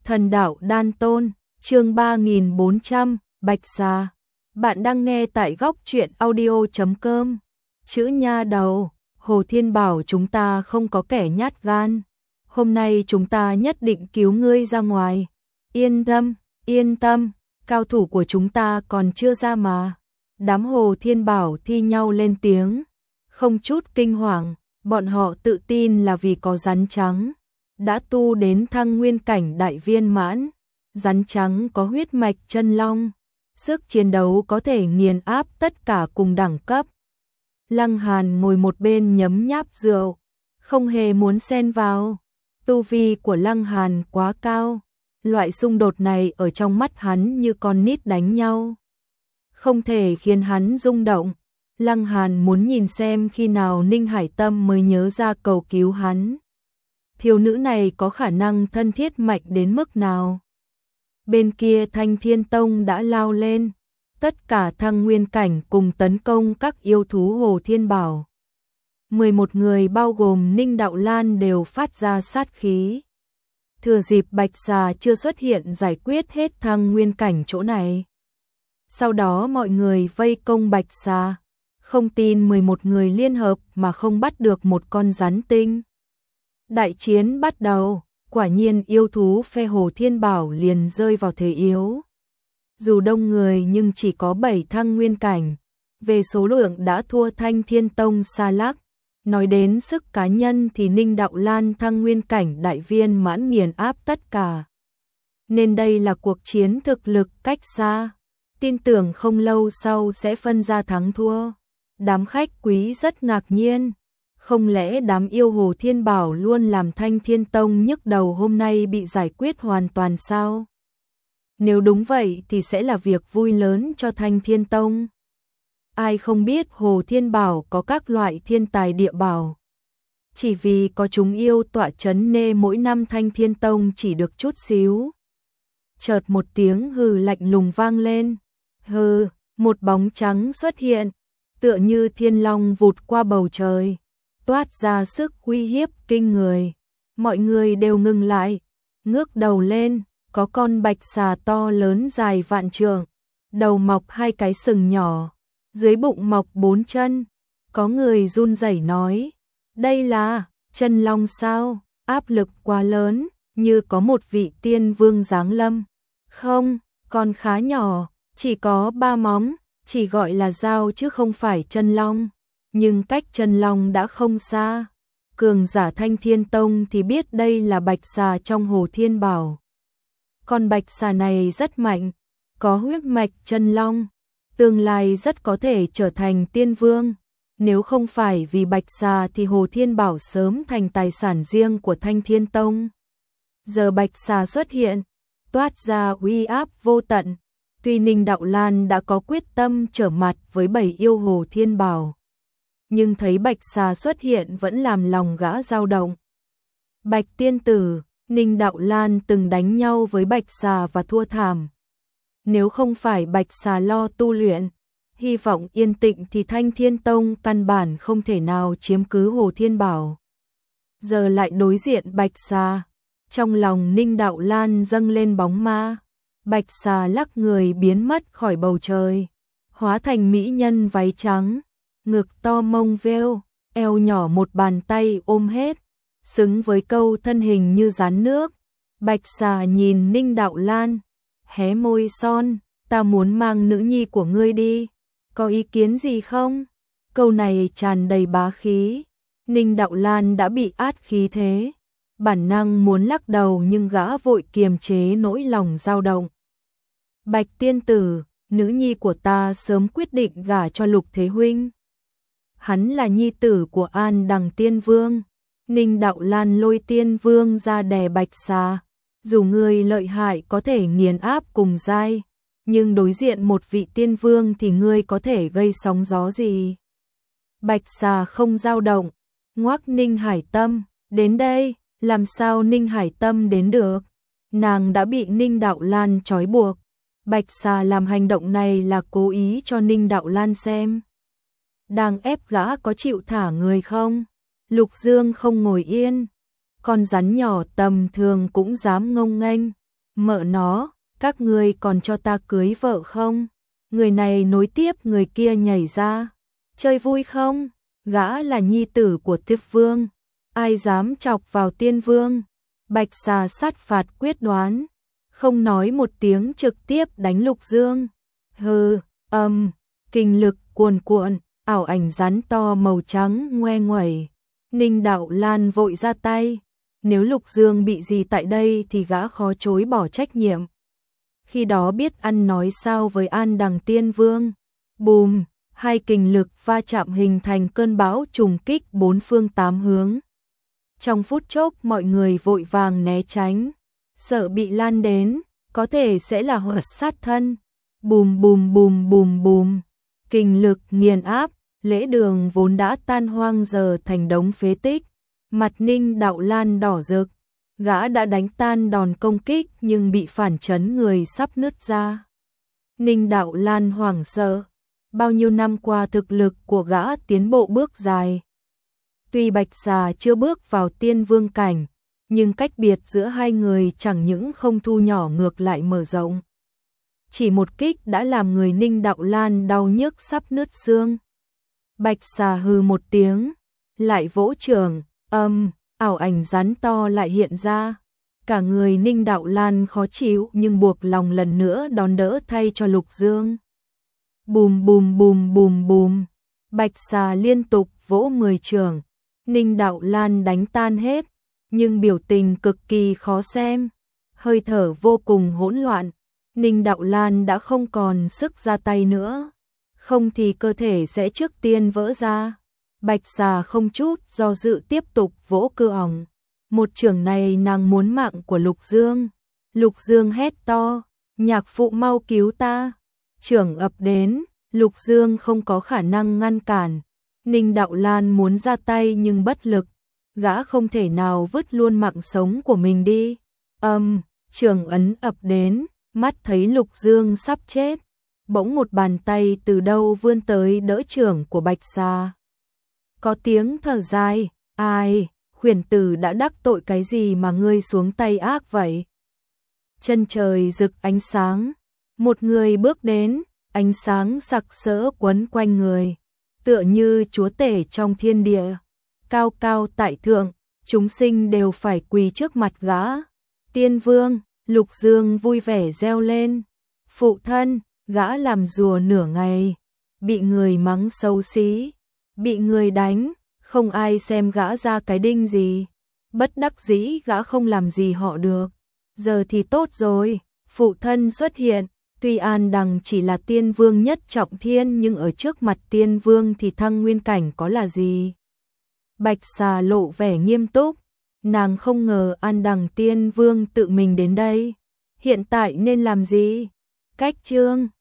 Thần đạo đan tôn, chương 3400, Bạch Xà. Bạn đang nghe tại góc truyện audio.com. Chữ nha đầu, Hồ Thiên bảo chúng ta không có kẻ nhát gan. Hôm nay chúng ta nhất định cứu ngươi ra ngoài. Yên tâm, cao thủ của chúng ta còn chưa ra mà. Đám Hồ Thiên bảo thi nhau lên tiếng. Không chút kinh hoàng, bọn họ tự tin là vì có rắn trắng. Đã tu đến thăng nguyên cảnh đại viên mãn, rắn trắng có huyết mạch chân long, sức chiến đấu có thể nghiền áp tất cả cùng đẳng cấp. Lăng Hàn ngồi một bên nhấm nháp rượu, không hề muốn xen vào. Tu vi của Lăng Hàn quá cao, loại xung đột này ở trong mắt hắn như con nít đánh nhau, không thể khiến hắn rung động. Lăng Hàn muốn nhìn xem khi nào Ninh Hải Tâm mới nhớ ra cầu cứu hắn. Thiếu nữ này có khả năng thân thiết mạnh đến mức nào? Bên kia Thanh Thiên Tông đã lao lên, tất cả thăng nguyên cảnh cùng tấn công các yêu thú Hồ Thiên Bảo. 11 người bao gồm Ninh Đạo Lan đều phát ra sát khí. Thừa dịp Bạch Xà chưa xuất hiện giải quyết hết thăng nguyên cảnh chỗ này. Sau đó mọi người vây công Bạch Xà, không tin 11 người liên hợp mà không bắt được một con rắn tinh. Đại chiến bắt đầu, quả nhiên yêu thú phe Hồ Thiên Bảo liền rơi vào thế yếu. Dù đông người nhưng chỉ có 7 thăng nguyên cảnh, về số lượng đã thua Thanh Thiên Tông xa lắc. Nói đến sức cá nhân thì Ninh Đạo Lan thăng nguyên cảnh đại viên mãn nghiền áp tất cả. Nên đây là cuộc chiến thực lực cách xa, tin tưởng không lâu sau sẽ phân ra thắng thua. Đám khách quý rất ngạc nhiên. Không lẽ đám yêu Hồ Thiên Bảo luôn làm Thanh Thiên Tông nhức đầu hôm nay bị giải quyết hoàn toàn sao? Nếu đúng vậy thì sẽ là việc vui lớn cho Thanh Thiên Tông. Ai không biết Hồ Thiên Bảo có các loại thiên tài địa bảo. Chỉ vì có chúng yêu tọa chấn nê mỗi năm Thanh Thiên Tông chỉ được chút xíu. Chợt một tiếng hừ lạnh lùng vang lên. Hừ, một bóng trắng xuất hiện, tựa như thiên long vụt qua bầu trời, toát ra sức uy hiếp kinh người. Mọi người đều ngừng lại, ngước đầu lên, có con bạch xà to lớn dài vạn trượng, đầu mọc 2 cái sừng nhỏ, dưới bụng mọc 4 chân. Có người run rẩy nói, đây là chân long sao? Áp lực quá lớn, như có một vị tiên vương giáng lâm. Không, con khá nhỏ, chỉ có 3 móng, chỉ gọi là dao chứ không phải chân long. Nhưng cách chân long đã không xa. Cường giả Thanh Thiên Tông thì biết đây là bạch xà trong Hồ Thiên Bảo. Con bạch xà này rất mạnh, có huyết mạch chân long, tương lai rất có thể trở thành tiên vương. Nếu không phải vì bạch xà thì Hồ Thiên Bảo sớm thành tài sản riêng của Thanh Thiên Tông. Giờ bạch xà xuất hiện, toát ra uy áp vô tận. Tuy Ninh Đạo Lan đã có quyết tâm trở mặt với 7 yêu Hồ Thiên Bảo, nhưng thấy bạch xà xuất hiện vẫn làm lòng gã dao động. Bạch tiên tử, Ninh Đạo Lan từng đánh nhau với bạch xà và thua thảm. Nếu không phải bạch xà lo tu luyện, hy vọng yên tĩnh thì Thanh Thiên Tông căn bản không thể nào chiếm cứ Hồ Thiên Bảo. Giờ lại đối diện bạch xà, trong lòng Ninh Đạo Lan dâng lên bóng ma. Bạch xà lắc người biến mất khỏi bầu trời, hóa thành mỹ nhân váy trắng, ngực to mông veo, eo nhỏ một bàn tay ôm hết, xứng với câu thân hình như rán nước. Bạch xà nhìn Ninh Đạo Lan, hé môi son, ta muốn mang nữ nhi của ngươi đi, có ý kiến gì không? Câu này tràn đầy bá khí. Ninh Đạo Lan đã bị át khí thế, bản năng muốn lắc đầu nhưng gã vội kiềm chế nỗi lòng dao động. Bạch tiên tử, nữ nhi của ta sớm quyết định gả cho Lục Thế huynh. Hắn là nhi tử của An Đằng Tiên Vương. Ninh Đạo Lan lôi Tiên Vương ra đè bạch xà. Dù ngươi lợi hại có thể nghiền áp cùng giai, nhưng đối diện một vị tiên vương thì ngươi có thể gây sóng gió gì? Bạch xà không dao động, ngoác Ninh Hải Tâm, đến đây. Làm sao Ninh Hải Tâm đến được? Nàng đã bị Ninh Đạo Lan trói buộc. Bạch xà làm hành động này là cố ý cho Ninh Đạo Lan xem. Đang ép gã có chịu thả người không? Lục Dương không ngồi yên. Con rắn nhỏ tầm thường cũng dám ngông nghênh. Mợ nó, các ngươi còn cho ta cưới vợ không? Người này nối tiếp người kia nhảy ra. Chơi vui không? Gã là nhi tử của Tiếp Vương. Ai dám chọc vào Tiên Vương? Bạch Xà sát phạt quyết đoán. Không nói một tiếng trực tiếp đánh Lục Dương. Hừ, kinh lực cuồn cuộn, ảo ảnh rắn to màu trắng ngoe nguẩy. Ninh Đạo Lan vội ra tay. Nếu Lục Dương bị gì tại đây thì gã khó chối bỏ trách nhiệm. Khi đó biết ăn nói sao với An Đằng Tiên Vương. Bùm, hai kình lực va chạm hình thành cơn bão trùng kích bốn phương tám hướng. Trong phút chốc mọi người vội vàng né tránh, sợ bị lan đến, có thể sẽ là họa sát thân. Bùm bùm bùm bùm bùm, kình lực nghiền áp, lễ đường vốn đã tan hoang giờ thành đống phế tích. Mặt Ninh Đạo Lan đỏ rực, gã đã đánh tan đòn công kích nhưng bị phản chấn người sắp nứt ra. Ninh Đạo Lan hoảng sợ, bao nhiêu năm qua thực lực của gã tiến bộ bước dài. Tuy Bạch Xà chưa bước vào Tiên Vương cảnh, nhưng cách biệt giữa hai người chẳng những không thu nhỏ ngược lại mở rộng. Chỉ một kích đã làm người Ninh Đạo Lan đau nhức sắp nứt xương. Bạch Xà hừ một tiếng, lại vỗ chưởng, ảo ảnh rắn to lại hiện ra. Cả người Ninh Đạo Lan khó chịu nhưng buộc lòng lần nữa đón đỡ thay cho Lục Dương. Bùm bùm bùm bùm bùm, Bạch Xà liên tục vỗ 10 chưởng. Ninh Đạo Lan đánh tan hết, nhưng biểu tình cực kỳ khó xem, hơi thở vô cùng hỗn loạn. Ninh Đạo Lan đã không còn sức ra tay nữa, không thì cơ thể sẽ trước tiên vỡ ra. Bạch Xà không chút do dự tiếp tục vỗ cơ ỏng. Một chưởng này nàng muốn mạng của Lục Dương. Lục Dương hét to, nhạc phụ mau cứu ta. Chưởng ập đến, Lục Dương không có khả năng ngăn cản. Ninh Đạo Lan muốn ra tay nhưng bất lực, gã không thể nào vứt luôn mạng sống của mình đi. Chưởng ấn ập đến, mắt thấy Lục Dương sắp chết, bỗng một bàn tay từ đâu vươn tới đỡ chưởng của Bạch Xà. Có tiếng thở dài, ai, khuyển tử đã đắc tội cái gì mà ngươi xuống tay ác vậy? Chân trời rực ánh sáng, một người bước đến, ánh sáng sặc sỡ quấn quanh người, tựa như chúa tể trong thiên địa, cao cao tại thượng, chúng sinh đều phải quỳ trước mặt gã. Tiên Vương, Lục Dương vui vẻ reo lên. Phụ thân, gã làm rùa nửa ngày, bị người mắng xấu xí, bị người đánh, không ai xem gã ra cái đinh gì. Bất đắc dĩ gã không làm gì họ được. Giờ thì tốt rồi, phụ thân xuất hiện. Tuy An Đằng chỉ là Tiên Vương nhất trọng thiên nhưng ở trước mặt Tiên Vương thì thăng nguyên cảnh có là gì? Bạch Xà lộ vẻ nghiêm túc, nàng không ngờ An Đằng Tiên Vương tự mình đến đây. Hiện tại nên làm gì? Cách chương